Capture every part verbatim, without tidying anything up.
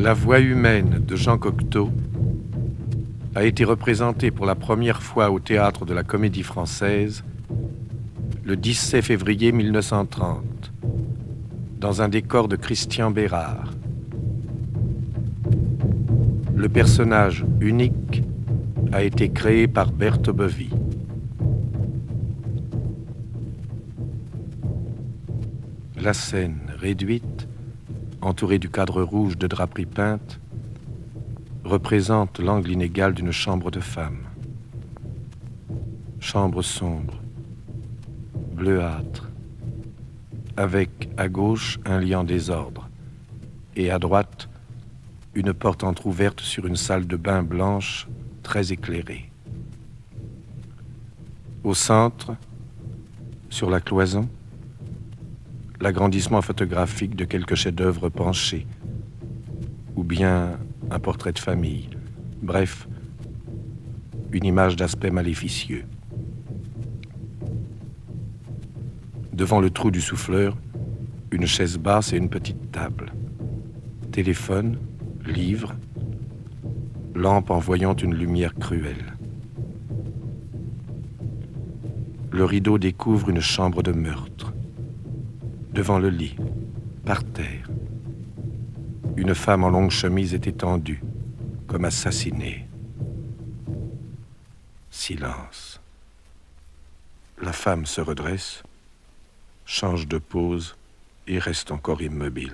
La voix humaine de Jean Cocteau a été représentée pour la première fois au théâtre de la Comédie Française le dix-sept février mille neuf cent trente, dans un décor de Christian Bérard. Le personnage unique a été créé par Berthe Bovy. La scène réduite, entourée du cadre rouge de draperie peinte, représente l'angle inégal d'une chambre de femme. Chambre sombre, bleuâtre, avec à gauche un lit en désordre et à droite une porte entr'ouverte sur une salle de bain blanche très éclairée. Au centre, sur la cloison, l'agrandissement photographique de quelques chefs-d'œuvre penchés, ou bien un portrait de famille, bref, une image d'aspect maléficieux. Devant le trou du souffleur, une chaise basse et une petite table. Téléphone, livre, lampe envoyant une lumière cruelle. Le rideau découvre une chambre de meurtre. Devant le lit, par terre, une femme en longue chemise est étendue, comme assassinée. Silence. La femme se redresse, change de pose et reste encore immobile.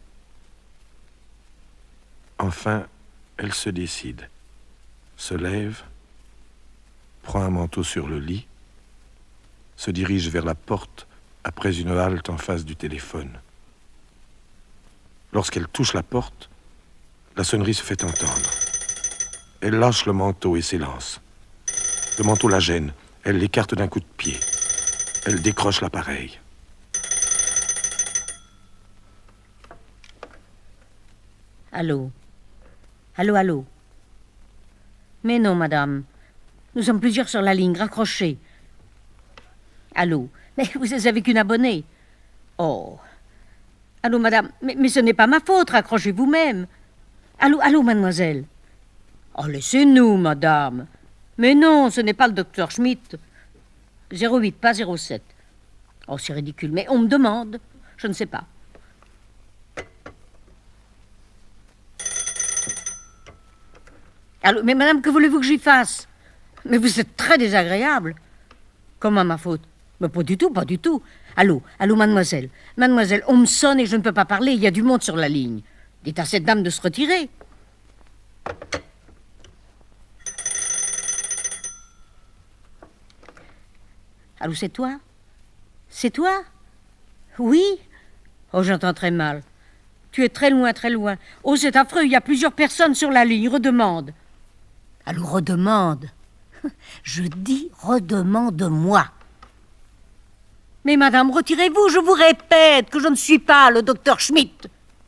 Enfin, elle se décide, se lève, prend un manteau sur le lit, se dirige vers la porte après une halte en face du téléphone. Lorsqu'elle touche la porte, la sonnerie se fait entendre. Elle lâche le manteau et s'élance. Le manteau la gêne. Elle l'écarte d'un coup de pied. Elle décroche l'appareil. Allô? Allô, allô? Mais non, madame. Nous sommes plusieurs sur la ligne. Raccrochez. Allô? Mais vous êtes avec une abonnée. Oh. Allô, madame? Mais, mais ce n'est pas ma faute. Raccrochez vous-même. Allô, allô, mademoiselle? Oh, laissez-nous, madame. Mais non, ce n'est pas le docteur Schmitt. zéro huit, pas zéro sept. Oh, c'est ridicule. Mais on me demande. Je ne sais pas. Allô, mais madame, que voulez-vous que j'y fasse? Mais vous êtes très désagréable. Comment ma faute? Mais pas du tout, pas du tout. Allô, allô, mademoiselle. Mademoiselle, on me sonne et je ne peux pas parler. Il y a du monde sur la ligne. Dites à cette dame de se retirer. Allô, c'est toi? C'est toi? Oui? Oh, j'entends très mal. Tu es très loin, très loin. Oh, c'est affreux, il y a plusieurs personnes sur la ligne. Redemande. Allô, redemande. Je dis redemande-moi. Mais madame, retirez-vous, je vous répète que je ne suis pas le docteur Schmitt.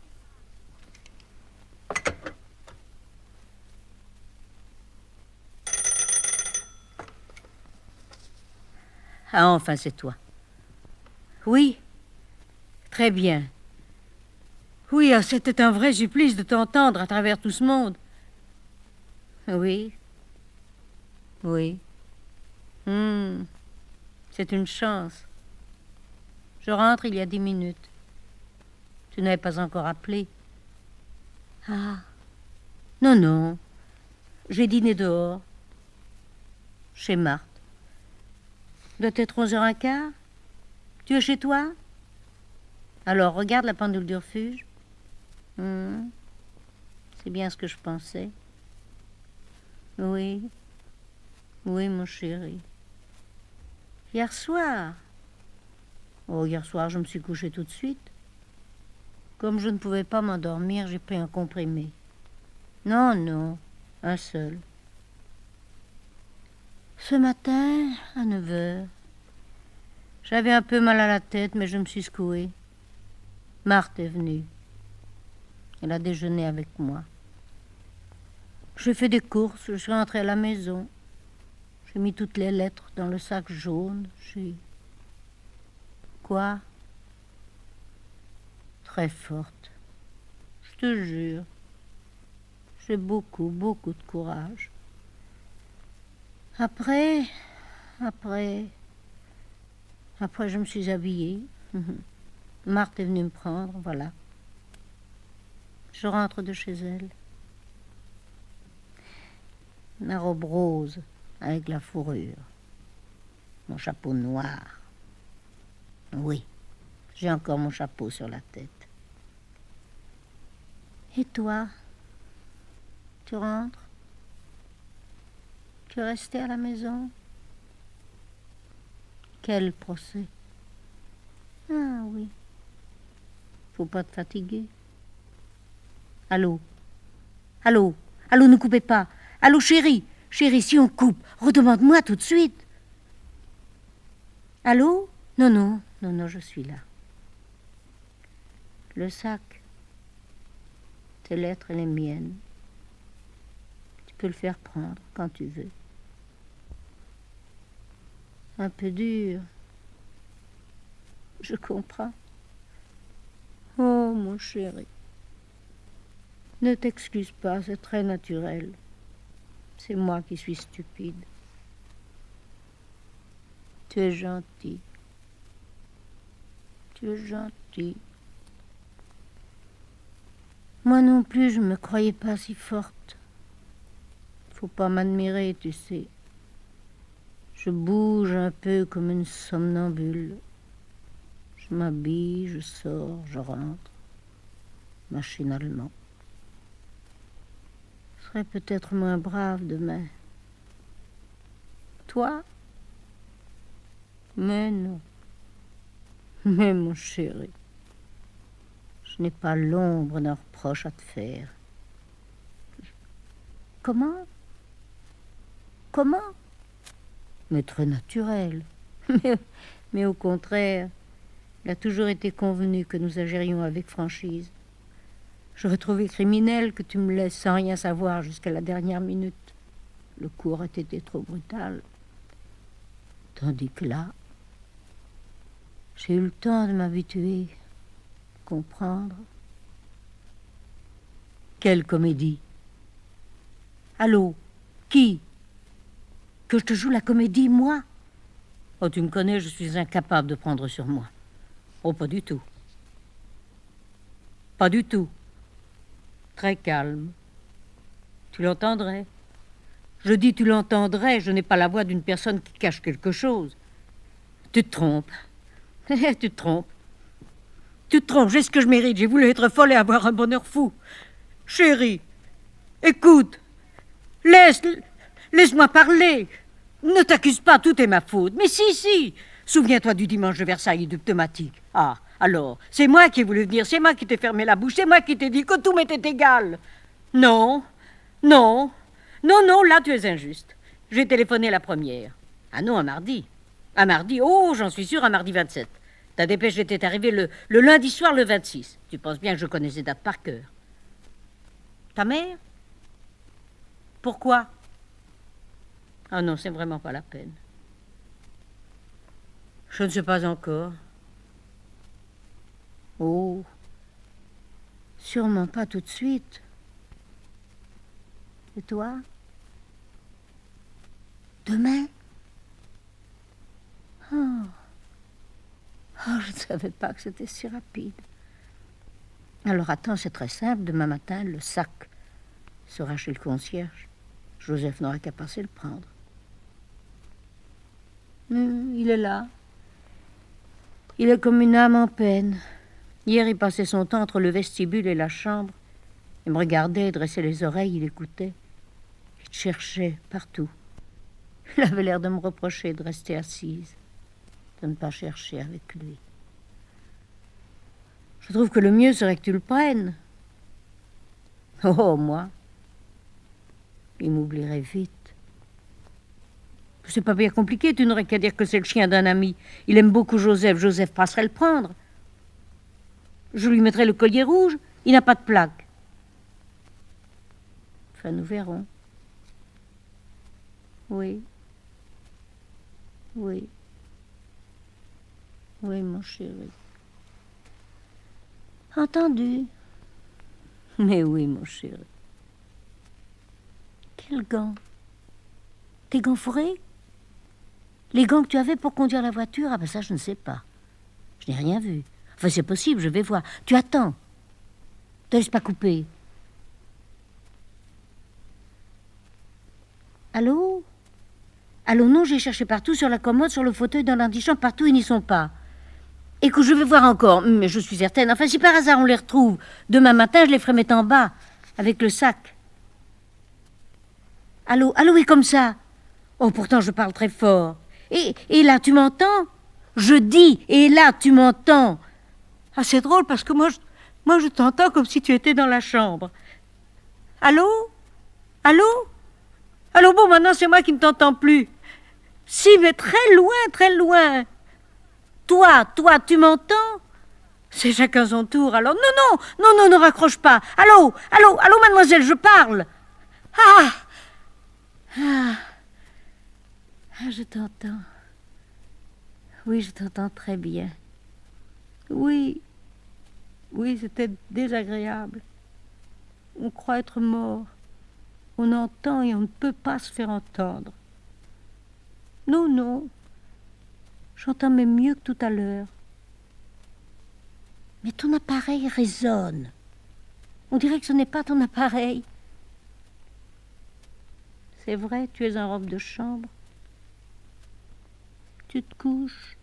Ah, enfin, c'est toi. Oui, très bien. Oui, ah, c'était un vrai supplice de t'entendre à travers tout ce monde. Oui. Oui. Hmm. C'est une chance. Je rentre il y a dix minutes. Tu n'avais pas encore appelé. Ah. Non, non. J'ai dîné dehors. Chez Marthe. Doit être onze heures quinze. Tu es chez toi? Alors, regarde la pendule du refuge. Hmm. C'est bien ce que je pensais. Oui. Oui, mon chéri. Hier soir. Oh, hier soir, je me suis couchée tout de suite. Comme je ne pouvais pas m'endormir, j'ai pris un comprimé. Non, non, un seul. Ce matin, à neuf heures, j'avais un peu mal à la tête, mais je me suis secouée. Marthe est venue. Elle a déjeuné avec moi. J'ai fait des courses, je suis rentrée à la maison. J'ai mis toutes les lettres dans le sac jaune. J'ai... Quoi? Très forte. Je te jure. J'ai beaucoup, beaucoup de courage. Après, après, après, je me suis habillée. Marthe est venue me prendre, voilà. Je rentre de chez elle. Ma robe rose avec la fourrure. Mon chapeau noir. Oui, j'ai encore mon chapeau sur la tête. Et toi, tu rentres? Tu es resté à la maison? Quel procès? Ah oui. Faut pas te fatiguer. Allô? Allô? Allô, ne coupez pas. Allô, chérie? Chérie, si on coupe, redemande-moi tout de suite. Allô? Non, non, non, non, je suis là. Le sac, tes lettres et les miennes. Tu peux le faire prendre quand tu veux. Un peu dur. Je comprends. Oh, mon chéri. Ne t'excuse pas, c'est très naturel. C'est moi qui suis stupide. Tu es gentil. Tu es gentil. Moi non plus, je me croyais pas si forte. Faut pas m'admirer, tu sais. Je bouge un peu comme une somnambule. Je m'habille, je sors, je rentre, machinalement. Je serai peut-être moins brave demain. Toi? Mais non. Mais mon chéri, je n'ai pas l'ombre d'un reproche à te faire. Comment? Comment? Mais très naturel. Mais, mais au contraire, il a toujours été convenu que nous agirions avec franchise. J'aurais trouvé criminel que tu me laisses sans rien savoir jusqu'à la dernière minute. Le coup aurait été trop brutal. Tandis que là, j'ai eu le temps de m'habituer, comprendre. Quelle comédie! Allô? Qui? Que je te joue la comédie, moi? Oh, tu me connais, je suis incapable de prendre sur moi. Oh, pas du tout. Pas du tout. Très calme. Tu l'entendrais. Je dis tu l'entendrais, je n'ai pas la voix d'une personne qui cache quelque chose. Tu te trompes. Tu te trompes. Tu te trompes, j'ai ce que je mérite. J'ai voulu être folle et avoir un bonheur fou. Chérie, écoute. Laisse, laisse-moi parler. Ne t'accuse pas, tout est ma faute. Mais si, si. Souviens-toi du dimanche de Versailles et du pneumatique. Ah, alors, c'est moi qui ai voulu venir, c'est moi qui t'ai fermé la bouche, c'est moi qui t'ai dit que tout m'était égal. Non, non, non, non, là tu es injuste. J'ai téléphoné la première. Ah non, un mardi. Un mardi, oh, j'en suis sûre, un mardi vingt-sept. Ta dépêche était arrivée le, le lundi soir, le vingt-six. Tu penses bien que je connais ces dates par cœur. Ta mère? Pourquoi? Ah non, c'est vraiment pas la peine. Je ne sais pas encore. Oh, sûrement pas tout de suite. Et toi? Demain? Oh. Oh, je ne savais pas que c'était si rapide. Alors attends, c'est très simple. Demain matin, le sac sera chez le concierge. Joseph n'aura qu'à passer le prendre. Hum, il est là. Il est comme une âme en peine. Hier, il passait son temps entre le vestibule et la chambre. Il me regardait, il dressait les oreilles, il écoutait. Il cherchait partout. Il avait l'air de me reprocher de rester assise, de ne pas chercher avec lui. Je trouve que le mieux serait que tu le prennes. Oh, moi, il m'oublierait vite. C'est pas bien compliqué, tu n'aurais qu'à dire que c'est le chien d'un ami. Il aime beaucoup Joseph, Joseph passerait le prendre. Je lui mettrai le collier rouge, il n'a pas de plaque. Enfin, nous verrons. Oui. Oui. Oui, mon chéri. Entendu. Mais oui, mon chéri. Quels gants? Tes gants fourrés? Les gants que tu avais pour conduire la voiture? Ah ben ça, je ne sais pas. Je n'ai rien vu. Enfin, c'est possible, je vais voir. Tu attends. Ne te laisse pas couper. Allô? Allô, non, j'ai cherché partout, sur la commode, sur le fauteuil, dans l'antichambre, partout, ils n'y sont pas. Écoute, je vais voir encore, mais je suis certaine. Enfin, si par hasard on les retrouve, demain matin, je les ferai mettre en bas, avec le sac. Allô, allô, oui, comme ça. Oh, pourtant, je parle très fort. Et, et là, tu m'entends? Je dis, et là, tu m'entends? Ah, c'est drôle, parce que moi, je, moi, je t'entends comme si tu étais dans la chambre. Allô? Allô? Allô, bon, maintenant, c'est moi qui ne t'entends plus. Si, mais très loin, très loin. Toi, toi, tu m'entends? C'est chacun son tour, alors. Non, non, non, non, ne raccroche pas. Allô, allô, allô, mademoiselle, je parle. Ah! Ah! Ah, je t'entends. Oui, je t'entends très bien. Oui, oui, c'était désagréable. On croit être mort. On entend et on ne peut pas se faire entendre. Non, non. J'entends même mieux que tout à l'heure. Mais ton appareil résonne. On dirait que ce n'est pas ton appareil. C'est vrai, tu es en robe de chambre. Tu te couches.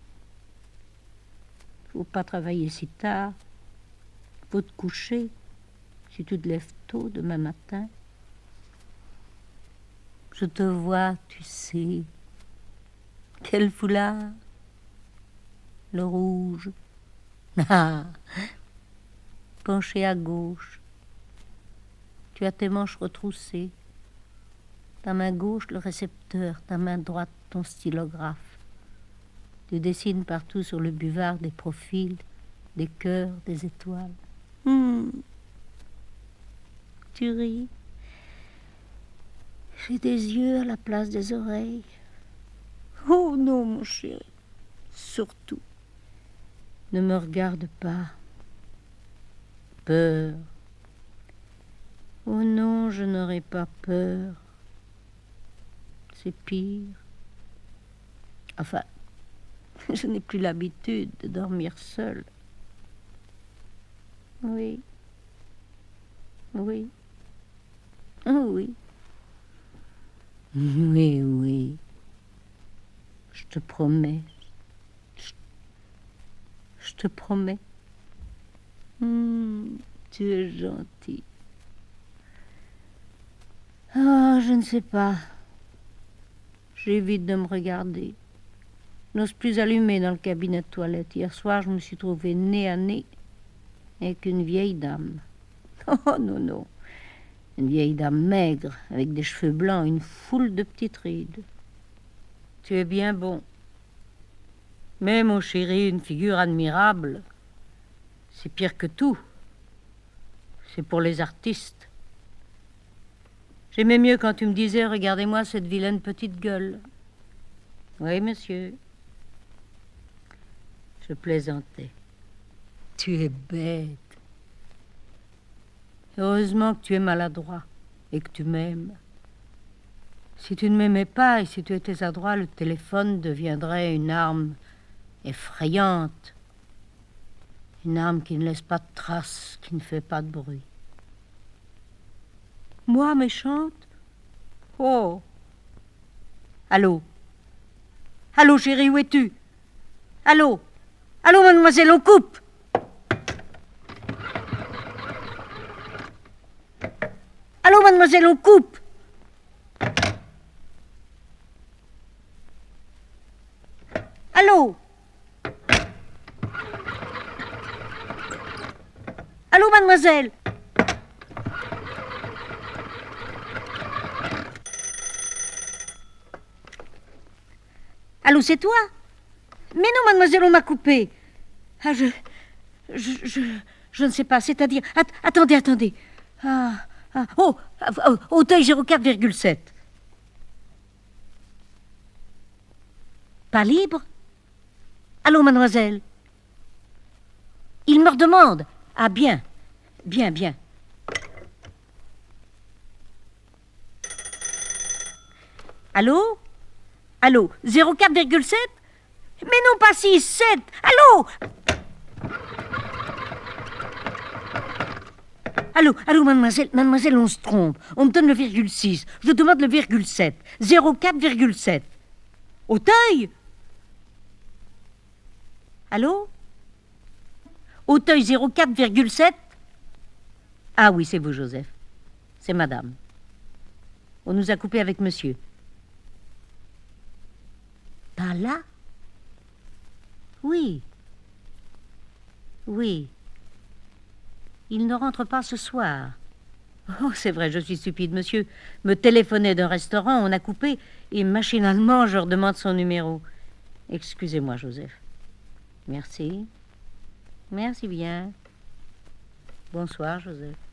Faut pas travailler si tard. Faut te coucher si tu te lèves tôt demain matin. Je te vois, tu sais. Quel foulard? Le rouge. Ah! Penché à gauche. Tu as tes manches retroussées. Ta main gauche, le récepteur. Ta main droite, ton stylographe. Tu dessines partout sur le buvard des profils, des cœurs, des étoiles. Hmm. Tu ris. J'ai des yeux à la place des oreilles. Oh non, mon chéri. Surtout, ne me regarde pas. Peur. Oh non, je n'aurai pas peur. C'est pire. Enfin, je n'ai plus l'habitude de dormir seule. Oui. Oui. Oh oui. Oui, oui. Je te promets. Je, je te promets. Mmh, tu es gentil. Ah, je ne sais pas. J'évite de me regarder. Je n'ose plus allumer dans le cabinet de toilette. Hier soir, je me suis trouvée nez à nez avec une vieille dame. Oh non, non. Une vieille dame maigre, avec des cheveux blancs, une foule de petites rides. Tu es bien bon. Mais, mon chéri, une figure admirable, c'est pire que tout. C'est pour les artistes. J'aimais mieux quand tu me disais, regardez-moi cette vilaine petite gueule. Oui, monsieur. Je plaisantais. Tu es bête. Heureusement que tu es maladroit et que tu m'aimes. Si tu ne m'aimais pas et si tu étais adroit, le téléphone deviendrait une arme effrayante. Une arme qui ne laisse pas de traces, qui ne fait pas de bruit. Moi, méchante? Oh! Allô? Allô, chérie, où es-tu? Allô? Allô, mademoiselle, on coupe! Allô, mademoiselle, on coupe! Allô? Allô, mademoiselle? Allô, c'est toi? Mais non, mademoiselle, on m'a coupé. Ah, je... Je... Je, je ne sais pas, c'est-à-dire... At- attendez, attendez. Ah... ah oh, oh, Auteuil zéro quatre virgule sept. Pas libre? Allô, mademoiselle? Il me redemande. Ah, bien. Bien, bien. Allô? Allô? zéro quatre virgule sept? Mais non, pas six, sept. Allô? Allô, allô, mademoiselle, mademoiselle, on se trompe. On me donne le virgule six. Je demande le virgule sept. zéro quatre virgule sept. Auteuil? Allô? Auteuil zéro quatre virgule sept? Ah oui, c'est vous, Joseph. C'est madame. On nous a coupé avec monsieur. Pas là? Oui. Oui. Il ne rentre pas ce soir. Oh, c'est vrai, je suis stupide. Monsieur me téléphonait d'un restaurant, on a coupé, et machinalement, je redemande son numéro. Excusez-moi, Joseph. Merci. Merci bien. Bonsoir, Joseph.